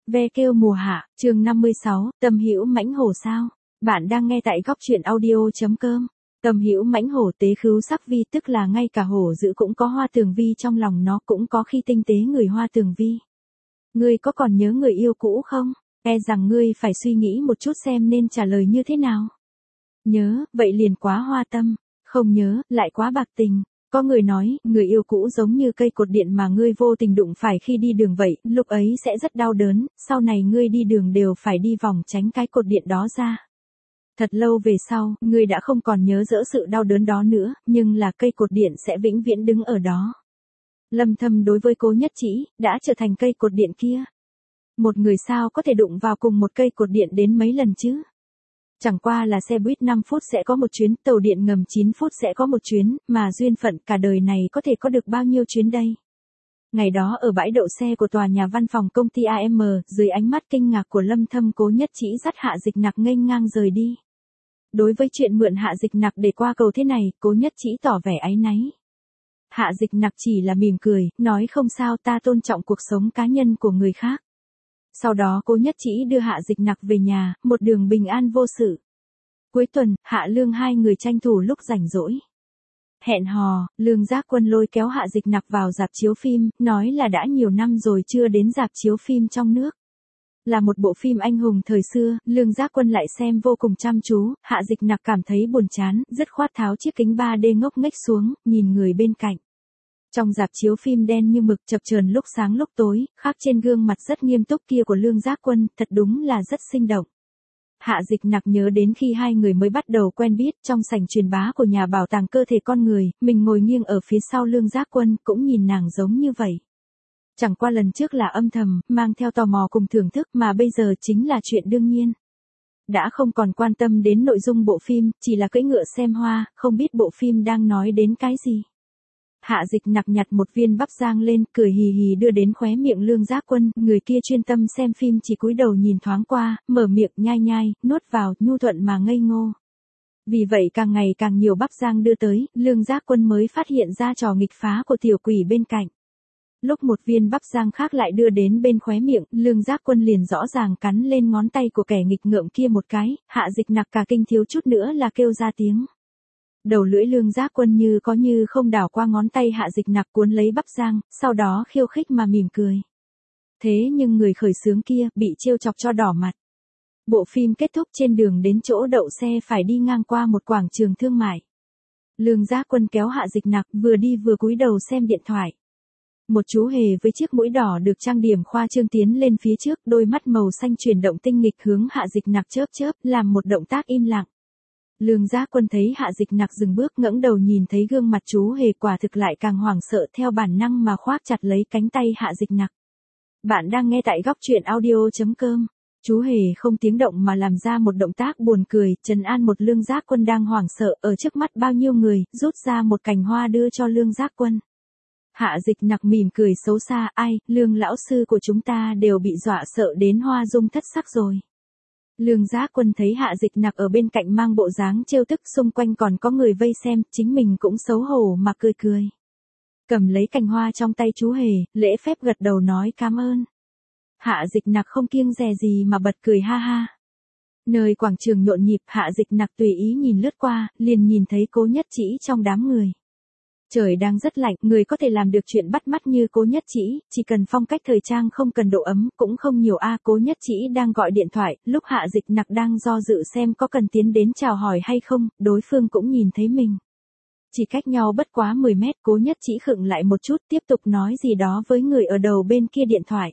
Ve kêu mùa hạ, chương 56, Tâm Hữu Mãnh Hổ sao? Bạn đang nghe tại góc truyện audio.com. Tâm Hữu Mãnh Hổ tế khứu sắc vi, tức là ngay cả hổ dữ cũng có hoa tường vi trong lòng nó, cũng có khi tinh tế người hoa tường vi. Ngươi có còn nhớ người yêu cũ không? E rằng ngươi phải suy nghĩ một chút xem nên trả lời như thế nào. Nhớ, vậy liền quá hoa tâm. Không nhớ, lại quá bạc tình. Có người nói, người yêu cũ giống như cây cột điện mà ngươi vô tình đụng phải khi đi đường vậy, lúc ấy sẽ rất đau đớn, sau này ngươi đi đường đều phải đi vòng tránh cái cột điện đó ra. Thật lâu về sau, ngươi đã không còn nhớ dỡ sự đau đớn đó nữa, nhưng là cây cột điện sẽ vĩnh viễn đứng ở đó. Lâm Thâm đối với Cố Nhất Trĩ, đã trở thành cây cột điện kia. Một người sao có thể đụng vào cùng một cây cột điện đến mấy lần chứ? Chẳng qua là xe buýt 5 phút sẽ có một chuyến, tàu điện ngầm 9 phút sẽ có một chuyến, mà duyên phận cả đời này có thể có được bao nhiêu chuyến đây? Ngày đó ở bãi đậu xe của tòa nhà văn phòng công ty AM, dưới ánh mắt kinh ngạc của Lâm Thâm, Cố Nhất Trĩ dắt Hạ Dịch Nặc nghênh ngang rời đi. Đối với chuyện mượn Hạ Dịch Nặc để qua cầu thế này, Cố Nhất Trĩ tỏ vẻ áy náy. Hạ Dịch Nặc chỉ là mỉm cười, nói không sao, ta tôn trọng cuộc sống cá nhân của người khác. Sau đó Cố Nhất Trĩ đưa Hạ Dịch Nặc về nhà, một đường bình an vô sự. Cuối tuần, Hạ Lương hai người tranh thủ lúc rảnh rỗi. Hẹn hò, Lương Giác Quân lôi kéo Hạ Dịch Nặc vào rạp chiếu phim, nói là đã nhiều năm rồi chưa đến rạp chiếu phim trong nước. Là một bộ phim anh hùng thời xưa, Lương Giác Quân lại xem vô cùng chăm chú, Hạ Dịch Nặc cảm thấy buồn chán, dứt khoát tháo chiếc kính 3D ngốc nghếch xuống, nhìn người bên cạnh. Trong rạp chiếu phim đen như mực, chập chờn lúc sáng lúc tối, khác trên gương mặt rất nghiêm túc kia của Lương Giác Quân, thật đúng là rất sinh động. Hạ Dịch Nặc nhớ đến khi hai người mới bắt đầu quen biết, trong sảnh truyền bá của nhà bảo tàng cơ thể con người, mình ngồi nghiêng ở phía sau Lương Giác Quân, cũng nhìn nàng giống như vậy. Chẳng qua lần trước là âm thầm, mang theo tò mò cùng thưởng thức, mà bây giờ chính là chuyện đương nhiên. Đã không còn quan tâm đến nội dung bộ phim, chỉ là cưỡi ngựa xem hoa, không biết bộ phim đang nói đến cái gì. Hạ Dịch Nặc nhặt một viên bắp rang lên, cười hì hì đưa đến khóe miệng Lương Giác Quân, người kia chuyên tâm xem phim chỉ cúi đầu nhìn thoáng qua, mở miệng nhai nhai, nuốt vào, nhu thuận mà ngây ngô. Vì vậy càng ngày càng nhiều bắp rang đưa tới, Lương Giác Quân mới phát hiện ra trò nghịch phá của tiểu quỷ bên cạnh. Lúc một viên bắp rang khác lại đưa đến bên khóe miệng, Lương Giác Quân liền rõ ràng cắn lên ngón tay của kẻ nghịch ngợm kia một cái, Hạ Dịch Nặc cả kinh thiếu chút nữa là kêu ra tiếng. Đầu lưỡi Lương Giác Quân như có như không đảo qua ngón tay Hạ Dịch Nặc cuốn lấy bắp rang, sau đó khiêu khích mà mỉm cười. Thế nhưng người khởi xướng kia bị trêu chọc cho đỏ mặt. Bộ phim kết thúc trên đường đến chỗ đậu xe phải đi ngang qua một quảng trường thương mại. Lương Giác Quân kéo Hạ Dịch Nặc vừa đi vừa cúi đầu xem điện thoại. Một chú hề với chiếc mũi đỏ được trang điểm khoa trương tiến lên phía trước, đôi mắt màu xanh chuyển động tinh nghịch hướng Hạ Dịch Nặc chớp chớp, làm một động tác im lặng. Lương Giác Quân thấy Hạ Dịch Nặc dừng bước, ngẩng đầu nhìn thấy gương mặt chú hề, quả thực lại càng hoảng sợ, theo bản năng mà khoác chặt lấy cánh tay Hạ Dịch Nặc. Bạn đang nghe tại góc truyện audio.com. Chú hề không tiếng động mà làm ra một động tác buồn cười, trấn an một Lương Giác Quân đang hoảng sợ ở trước mắt bao nhiêu người, rút ra một cành hoa đưa cho Lương Giác Quân. Hạ Dịch Nặc mỉm cười xấu xa, ai, Lương lão sư của chúng ta đều bị dọa sợ đến hoa dung thất sắc rồi. Lương Giác Quân thấy Hạ Dịch Nặc ở bên cạnh mang bộ dáng trêu tức, xung quanh còn có người vây xem, chính mình cũng xấu hổ mà cười cười. Cầm lấy cành hoa trong tay chú hề, lễ phép gật đầu nói cảm ơn. Hạ Dịch Nặc không kiêng dè gì mà bật cười ha ha. Nơi quảng trường nhộn nhịp, Hạ Dịch Nặc tùy ý nhìn lướt qua, liền nhìn thấy Cố Nhất Trĩ trong đám người. Trời đang rất lạnh, người có thể làm được chuyện bắt mắt như Cố Nhất Trĩ, chỉ cần phong cách thời trang, không cần độ ấm, cũng không nhiều a. Cố Nhất Trĩ đang gọi điện thoại, lúc Hạ Dịch Nặc đang do dự xem có cần tiến đến chào hỏi hay không, đối phương cũng nhìn thấy mình. Chỉ cách nhau bất quá 10 mét, Cố Nhất Trĩ khựng lại một chút, tiếp tục nói gì đó với người ở đầu bên kia điện thoại.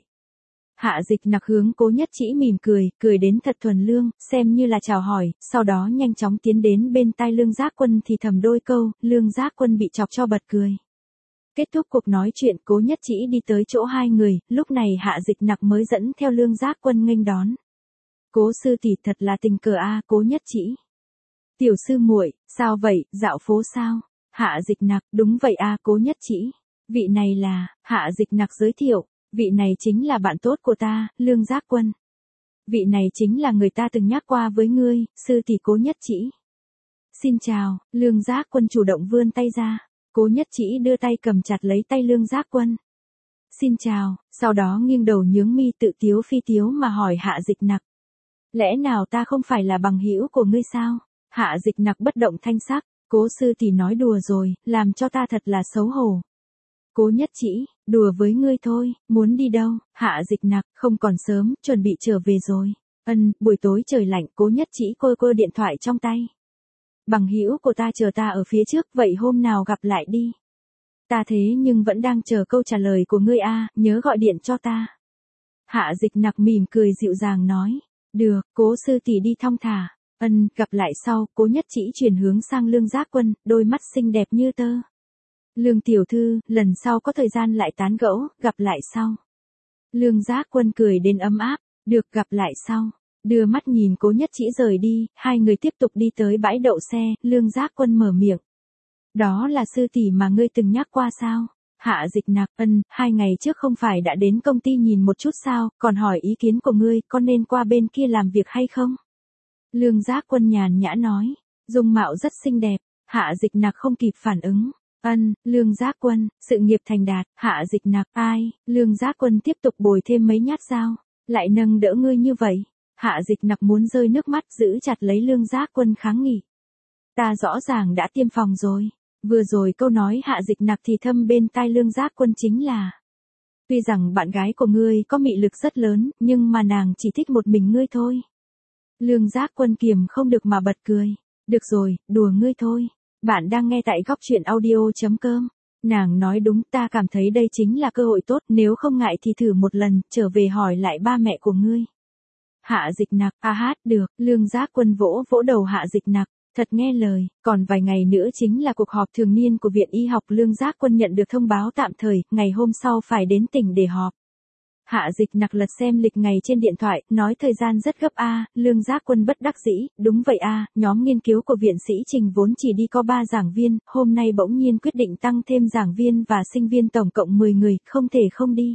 Hạ Dịch Nặc hướng Cố Nhất Trĩ mỉm cười, cười đến thật thuần lương, xem như là chào hỏi, sau đó nhanh chóng tiến đến bên tai Lương Giác Quân thì thầm đôi câu, Lương Giác Quân bị chọc cho bật cười. Kết thúc cuộc nói chuyện, Cố Nhất Trĩ đi tới chỗ hai người, lúc này Hạ Dịch Nặc mới dẫn theo Lương Giác Quân nghênh đón. Cố sư tỷ thật là tình cờ a. Cố Nhất Trĩ. Tiểu sư muội, sao vậy, dạo phố sao? Hạ Dịch Nặc, đúng vậy a. Cố Nhất Trĩ. Vị này là, Hạ Dịch Nặc giới thiệu. Vị này chính là bạn tốt của ta, Lương Giác Quân. Vị này chính là người ta từng nhắc qua với ngươi, sư tỷ Cố Nhất Trĩ. Xin chào, Lương Giác Quân chủ động vươn tay ra. Cố Nhất Trĩ đưa tay cầm chặt lấy tay Lương Giác Quân. Xin chào, sau đó nghiêng đầu nhướng mi tự tiếu phi tiếu mà hỏi Hạ Dịch Nặc. Lẽ nào ta không phải là bằng hữu của ngươi sao? Hạ Dịch Nặc bất động thanh sắc, Cố sư tỷ nói đùa rồi, làm cho ta thật là xấu hổ. Cố Nhất Chỉ, đùa với ngươi thôi, muốn đi đâu? Hạ Dịch Nặc, không còn sớm, chuẩn bị trở về rồi. Buổi tối trời lạnh, Cố Nhất Chỉ cô điện thoại trong tay. Bằng hữu của ta chờ ta ở phía trước, vậy hôm nào gặp lại đi. Ta thế nhưng vẫn đang chờ câu trả lời của ngươi a, nhớ gọi điện cho ta. Hạ Dịch Nặc mỉm cười dịu dàng nói. Được, Cố sư tỷ đi thong thả. Gặp lại sau, Cố Nhất Chỉ chuyển hướng sang Lương Giác Quân, đôi mắt xinh đẹp như tơ. Lương tiểu thư, lần sau có thời gian lại tán gẫu, gặp lại sau. Lương Giác Quân cười đến ấm áp, được gặp lại sau. Đưa mắt nhìn Cố Nhất Chỉ rời đi, hai người tiếp tục đi tới bãi đậu xe, Lương Giác Quân mở miệng. Đó là sư tỷ mà ngươi từng nhắc qua sao? Hạ Dịch Nặc, 2 ngày trước không phải đã đến công ty nhìn một chút sao, còn hỏi ý kiến của ngươi, có nên qua bên kia làm việc hay không? Lương Giác Quân nhàn nhã nói, dung mạo rất xinh đẹp. Hạ Dịch Nặc không kịp phản ứng. Lương Giác Quân, sự nghiệp thành đạt. Hạ Dịch Nặc, ai? Lương Giác Quân tiếp tục bồi thêm mấy nhát dao, lại nâng đỡ ngươi như vậy. Hạ Dịch Nặc muốn rơi nước mắt, giữ chặt lấy Lương Giác Quân kháng nghị. Ta rõ ràng đã tiêm phòng rồi. Vừa rồi câu nói Hạ Dịch Nặc thì thâm bên tai Lương Giác Quân chính là: tuy rằng bạn gái của ngươi có mị lực rất lớn, nhưng mà nàng chỉ thích một mình ngươi thôi. Lương Giác Quân kiềm không được mà bật cười. Được rồi, đùa ngươi thôi. Bạn đang nghe tại góc truyện audio.com. Nàng nói đúng, ta cảm thấy đây chính là cơ hội tốt, nếu không ngại thì thử một lần, trở về hỏi lại ba mẹ của ngươi. Hạ Dịch Nặc, được. Lương Giác Quân vỗ vỗ đầu Hạ Dịch Nặc. Thật nghe lời, còn vài ngày nữa chính là cuộc họp thường niên của Viện Y học. Lương Giác Quân nhận được thông báo tạm thời, ngày hôm sau phải đến tỉnh để họp. Hạ Dịch Nặc lật xem lịch ngày trên điện thoại, nói thời gian rất gấp Lương Giác Quân bất đắc dĩ, đúng vậy nhóm nghiên cứu của Viện Sĩ Trình vốn chỉ đi có 3 giảng viên, hôm nay bỗng nhiên quyết định tăng thêm giảng viên và sinh viên tổng cộng 10 người, không thể không đi.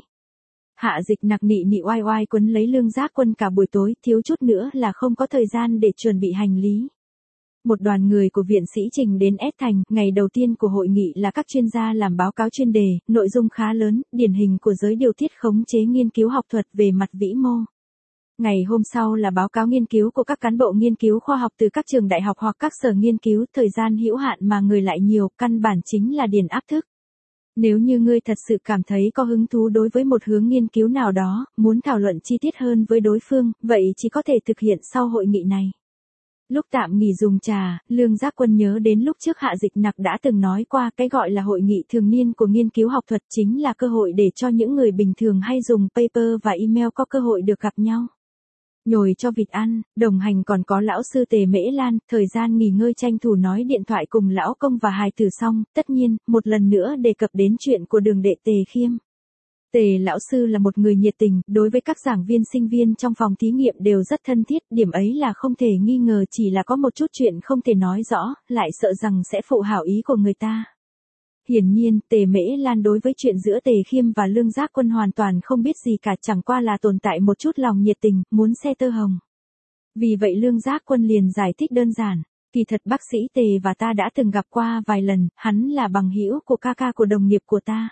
Hạ Dịch Nặc nị nị oai oai quấn lấy Lương Giác Quân cả buổi tối, thiếu chút nữa là không có thời gian để chuẩn bị hành lý. Một đoàn người của Viện Sĩ Trình đến S Thành, ngày đầu tiên của hội nghị là các chuyên gia làm báo cáo chuyên đề, nội dung khá lớn, điển hình của giới điều tiết khống chế nghiên cứu học thuật về mặt vĩ mô. Ngày hôm sau là báo cáo nghiên cứu của các cán bộ nghiên cứu khoa học từ các trường đại học hoặc các sở nghiên cứu, thời gian hữu hạn mà người lại nhiều, căn bản chính là điền áp thức. Nếu như ngươi thật sự cảm thấy có hứng thú đối với một hướng nghiên cứu nào đó, muốn thảo luận chi tiết hơn với đối phương, vậy chỉ có thể thực hiện sau hội nghị này. Lúc tạm nghỉ dùng trà, Lương Giác Quân nhớ đến lúc trước Hạ Dịch Nặc đã từng nói qua, cái gọi là hội nghị thường niên của nghiên cứu học thuật chính là cơ hội để cho những người bình thường hay dùng paper và email có cơ hội được gặp nhau. Nhồi cho vịt ăn, đồng hành còn có lão sư Tề Mễ Lan, thời gian nghỉ ngơi tranh thủ nói điện thoại cùng lão công và hài tử xong, tất nhiên, một lần nữa đề cập đến chuyện của Đường đệ Tề Khiêm. Tề lão sư là một người nhiệt tình, đối với các giảng viên sinh viên trong phòng thí nghiệm đều rất thân thiết, điểm ấy là không thể nghi ngờ, chỉ là có một chút chuyện không thể nói rõ, lại sợ rằng sẽ phụ hảo ý của người ta. Hiển nhiên, Tề Mễ Lan đối với chuyện giữa Tề Khiêm và Lương Giác Quân hoàn toàn không biết gì cả, chẳng qua là tồn tại một chút lòng nhiệt tình, muốn xe tơ hồng. Vì vậy Lương Giác Quân liền giải thích đơn giản, kỳ thật bác sĩ Tề và ta đã từng gặp qua vài lần, hắn là bằng hữu của ca của đồng nghiệp của ta.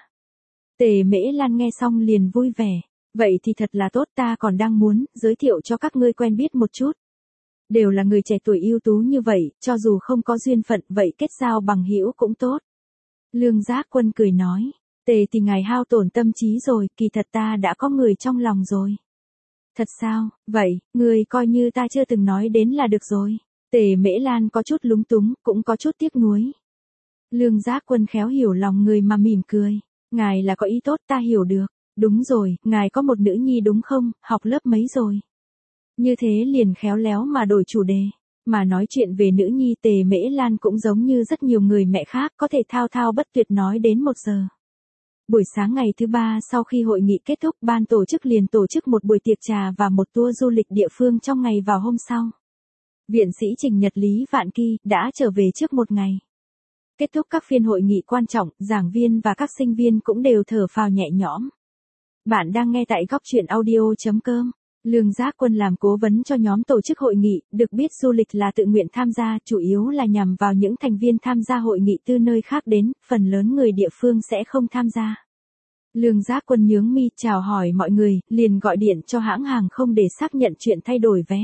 Tề Mễ Lan nghe xong liền vui vẻ, vậy thì thật là tốt, ta còn đang muốn giới thiệu cho các ngươi quen biết một chút. Đều là người trẻ tuổi ưu tú như vậy, cho dù không có duyên phận, vậy kết giao bằng hữu cũng tốt. Lương Giác Quân cười nói, Tề thì ngài hao tổn tâm trí rồi, kỳ thật ta đã có người trong lòng rồi. Thật sao, vậy, ngươi coi như ta chưa từng nói đến là được rồi. Tề Mễ Lan có chút lúng túng, cũng có chút tiếc nuối. Lương Giác Quân khéo hiểu lòng người mà mỉm cười. Ngài là có ý tốt, ta hiểu được. Đúng rồi, ngài có một nữ nhi đúng không, học lớp mấy rồi? Như thế liền khéo léo mà đổi chủ đề. Mà nói chuyện về nữ nhi, Tề Mễ Lan cũng giống như rất nhiều người mẹ khác, có thể thao thao bất tuyệt nói đến 1 giờ. Buổi sáng ngày thứ 3 sau khi hội nghị kết thúc, ban tổ chức liền tổ chức một buổi tiệc trà và một tour du lịch địa phương trong ngày vào hôm sau. Viện Sĩ Trình Nhật Lý Vạn Kỳ đã trở về trước một ngày. Kết thúc các phiên hội nghị quan trọng, giảng viên và các sinh viên cũng đều thở phào nhẹ nhõm. Bạn đang nghe tại góc truyện audio.com. Lương Giác Quân làm cố vấn cho nhóm tổ chức hội nghị, được biết du lịch là tự nguyện tham gia, chủ yếu là nhằm vào những thành viên tham gia hội nghị từ nơi khác đến, phần lớn người địa phương sẽ không tham gia. Lương Giác Quân nhướng mi chào hỏi mọi người, liền gọi điện cho hãng hàng không để xác nhận chuyện thay đổi vé.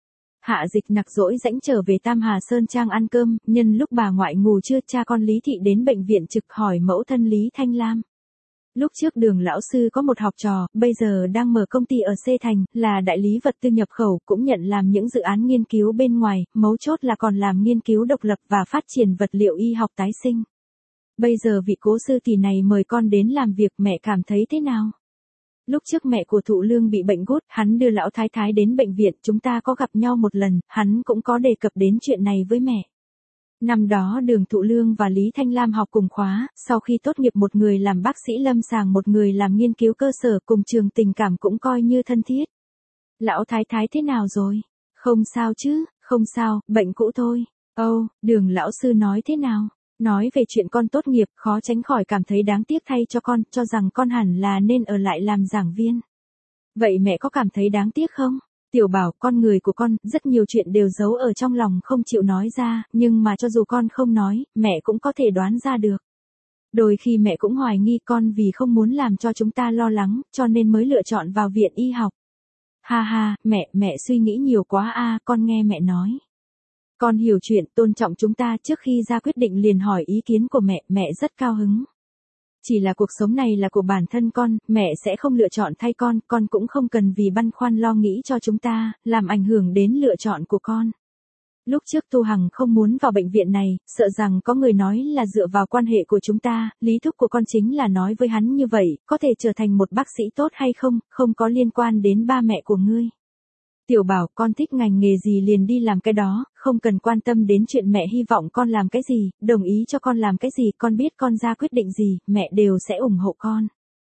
Hạ Dịch Nặc rỗi rãnh trở về Tam Hà Sơn Trang ăn cơm, nhân lúc bà ngoại ngủ trưa cha con Lý Thị đến bệnh viện trực hỏi mẫu thân Lý Thanh Lam. Lúc trước Đường lão sư có một học trò, bây giờ đang mở công ty ở C Thành, là đại lý vật tư nhập khẩu, cũng nhận làm những dự án nghiên cứu bên ngoài, mấu chốt là còn làm nghiên cứu độc lập và phát triển vật liệu y học tái sinh. Bây giờ vị cố sư tỷ này mời con đến làm việc, mẹ cảm thấy thế nào? Lúc trước mẹ của Thụ Lương bị bệnh gút, hắn đưa lão thái thái đến bệnh viện, chúng ta có gặp nhau một lần, hắn cũng có đề cập đến chuyện này với mẹ. Năm đó Đường Thụ Lương và Lý Thanh Lam học cùng khóa, sau khi tốt nghiệp một người làm bác sĩ lâm sàng, một người làm nghiên cứu cơ sở, cùng trường, tình cảm cũng coi như thân thiết. Lão thái thái thế nào rồi? Không sao chứ, không sao, bệnh cũ thôi. Đường lão sư nói thế nào? Nói về chuyện con tốt nghiệp, khó tránh khỏi cảm thấy đáng tiếc thay cho con, cho rằng con hẳn là nên ở lại làm giảng viên. Vậy mẹ có cảm thấy đáng tiếc không? Tiểu Bảo, con người của con, rất nhiều chuyện đều giấu ở trong lòng không chịu nói ra, nhưng mà cho dù con không nói, mẹ cũng có thể đoán ra được. Đôi khi mẹ cũng hoài nghi con vì không muốn làm cho chúng ta lo lắng, cho nên mới lựa chọn vào viện y học. Ha ha, mẹ suy nghĩ nhiều quá a, con nghe mẹ nói. Con hiểu chuyện, tôn trọng chúng ta, trước khi ra quyết định liền hỏi ý kiến của mẹ rất cao hứng. Chỉ là cuộc sống này là của bản thân con, mẹ sẽ không lựa chọn thay con cũng không cần vì băn khoăn lo nghĩ cho chúng ta, làm ảnh hưởng đến lựa chọn của con. Lúc trước Tu Hằng không muốn vào bệnh viện này, sợ rằng có người nói là dựa vào quan hệ của chúng ta, lý thúc của con chính là nói với hắn như vậy, có thể trở thành một bác sĩ tốt hay không, không có liên quan đến ba mẹ của ngươi. Tiểu Bảo, con thích ngành nghề gì liền đi làm cái đó, không cần quan tâm đến chuyện mẹ hy vọng con làm cái gì, đồng ý cho con làm cái gì, con biết con ra quyết định gì, mẹ đều sẽ ủng hộ con.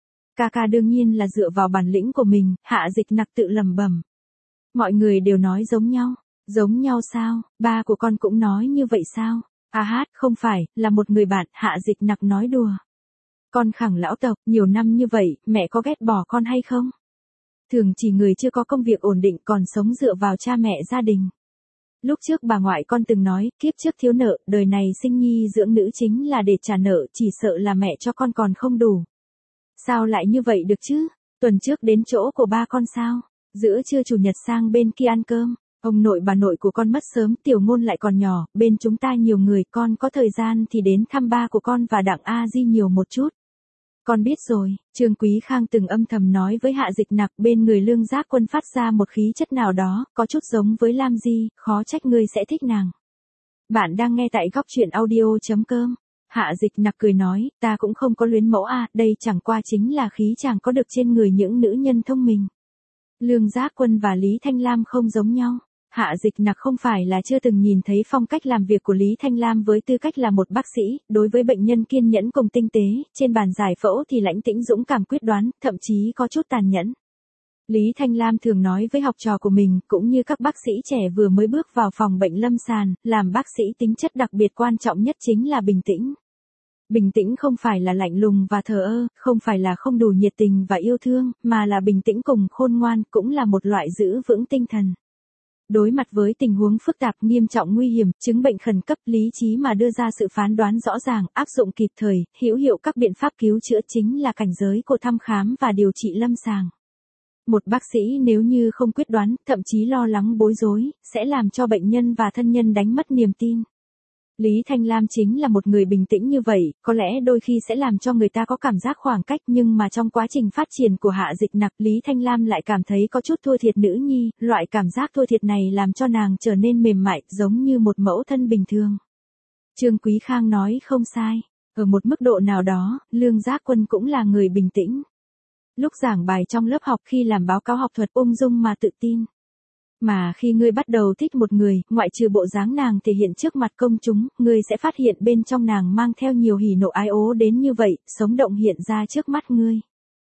Ca đương nhiên là dựa vào bản lĩnh của mình, Hạ Dịch Nặc tự lẩm bẩm. Mọi người đều nói giống nhau sao, ba của con cũng nói như vậy sao? Không phải, là một người bạn, Hạ Dịch Nặc nói đùa. Con khẳng lão tộc, nhiều năm như vậy, mẹ có ghét bỏ con hay không? Thường chỉ người chưa có công việc ổn định còn sống dựa vào cha mẹ gia đình. Lúc trước bà ngoại con từng nói, kiếp trước thiếu nợ, đời này sinh nhi dưỡng nữ chính là để trả nợ, chỉ sợ là mẹ cho con còn không đủ. Sao lại như vậy được chứ? Tuần trước đến chỗ của ba con sao? Giữa trưa chủ nhật sang bên kia ăn cơm, ông nội bà nội của con mất sớm, Tiểu Ngôn lại còn nhỏ, bên chúng ta nhiều người, con có thời gian thì đến thăm ba của con và Đặng A Di nhiều một chút. Con biết rồi, Trương Quý Khang từng âm thầm nói với Hạ Dịch Nặc, bên người Lương Giác Quân phát ra một khí chất nào đó, có chút giống với Lam Di, khó trách ngươi sẽ thích nàng. Bạn đang nghe tại góc truyện audio.com. Hạ Dịch Nặc cười nói, ta cũng không có luyến mẫu đây chẳng qua chính là khí chàng có được trên người những nữ nhân thông minh. Lương Giác Quân và Lý Thanh Lam không giống nhau. Hạ Dịch Nặc không phải là chưa từng nhìn thấy phong cách làm việc của Lý Thanh Lam với tư cách là một bác sĩ, đối với bệnh nhân kiên nhẫn cùng tinh tế, trên bàn giải phẫu thì lãnh tĩnh dũng cảm quyết đoán, thậm chí có chút tàn nhẫn. Lý Thanh Lam thường nói với học trò của mình, cũng như các bác sĩ trẻ vừa mới bước vào phòng bệnh lâm sàng, làm bác sĩ tính chất đặc biệt quan trọng nhất chính là bình tĩnh. Bình tĩnh không phải là lạnh lùng và thờ ơ, không phải là không đủ nhiệt tình và yêu thương, mà là bình tĩnh cùng khôn ngoan, cũng là một loại giữ vững tinh thần. Đối mặt với tình huống phức tạp, nghiêm trọng, nguy hiểm, chứng bệnh khẩn cấp, lý trí mà đưa ra sự phán đoán rõ ràng, áp dụng kịp thời, hữu hiệu các biện pháp cứu chữa chính là cảnh giới của thăm khám và điều trị lâm sàng. Một bác sĩ nếu như không quyết đoán, thậm chí lo lắng bối rối, sẽ làm cho bệnh nhân và thân nhân đánh mất niềm tin. Lý Thanh Lam chính là một người bình tĩnh như vậy, có lẽ đôi khi sẽ làm cho người ta có cảm giác khoảng cách, nhưng mà trong quá trình phát triển của Hạ Dịch Nặc, Lý Thanh Lam lại cảm thấy có chút thua thiệt nữ nhi, loại cảm giác thua thiệt này làm cho nàng trở nên mềm mại, giống như một mẫu thân bình thường. Trương Quý Khang nói không sai, ở một mức độ nào đó, Lương Giác Quân cũng là người bình tĩnh. Lúc giảng bài trong lớp học, khi làm báo cáo học thuật, ung dung mà tự tin. Mà khi ngươi bắt đầu thích một người, ngoại trừ bộ dáng nàng thể hiện trước mặt công chúng, ngươi sẽ phát hiện bên trong nàng mang theo nhiều hỉ nộ ái ố đến như vậy, sống động hiện ra trước mắt ngươi.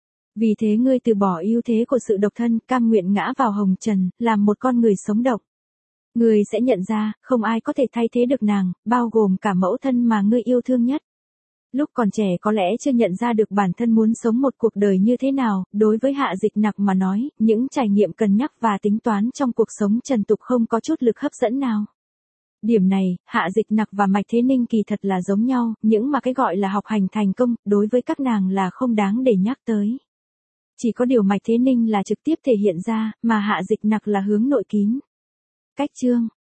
Vì thế ngươi từ bỏ ưu thế của sự độc thân, cam nguyện ngã vào hồng trần, làm một con người sống động. Ngươi sẽ nhận ra, không ai có thể thay thế được nàng, bao gồm cả mẫu thân mà ngươi yêu thương nhất. Lúc còn trẻ có lẽ chưa nhận ra được bản thân muốn sống một cuộc đời như thế nào, đối với Hạ Dịch Nặc mà nói, những trải nghiệm cân nhắc và tính toán trong cuộc sống trần tục không có chút lực hấp dẫn nào. Điểm này, Hạ Dịch Nặc và Mạch Thế Ninh kỳ thật là giống nhau, những mà cái gọi là học hành thành công, đối với các nàng là không đáng để nhắc tới. Chỉ có điều Mạch Thế Ninh là trực tiếp thể hiện ra, mà Hạ Dịch Nặc là hướng nội kín. Cách chương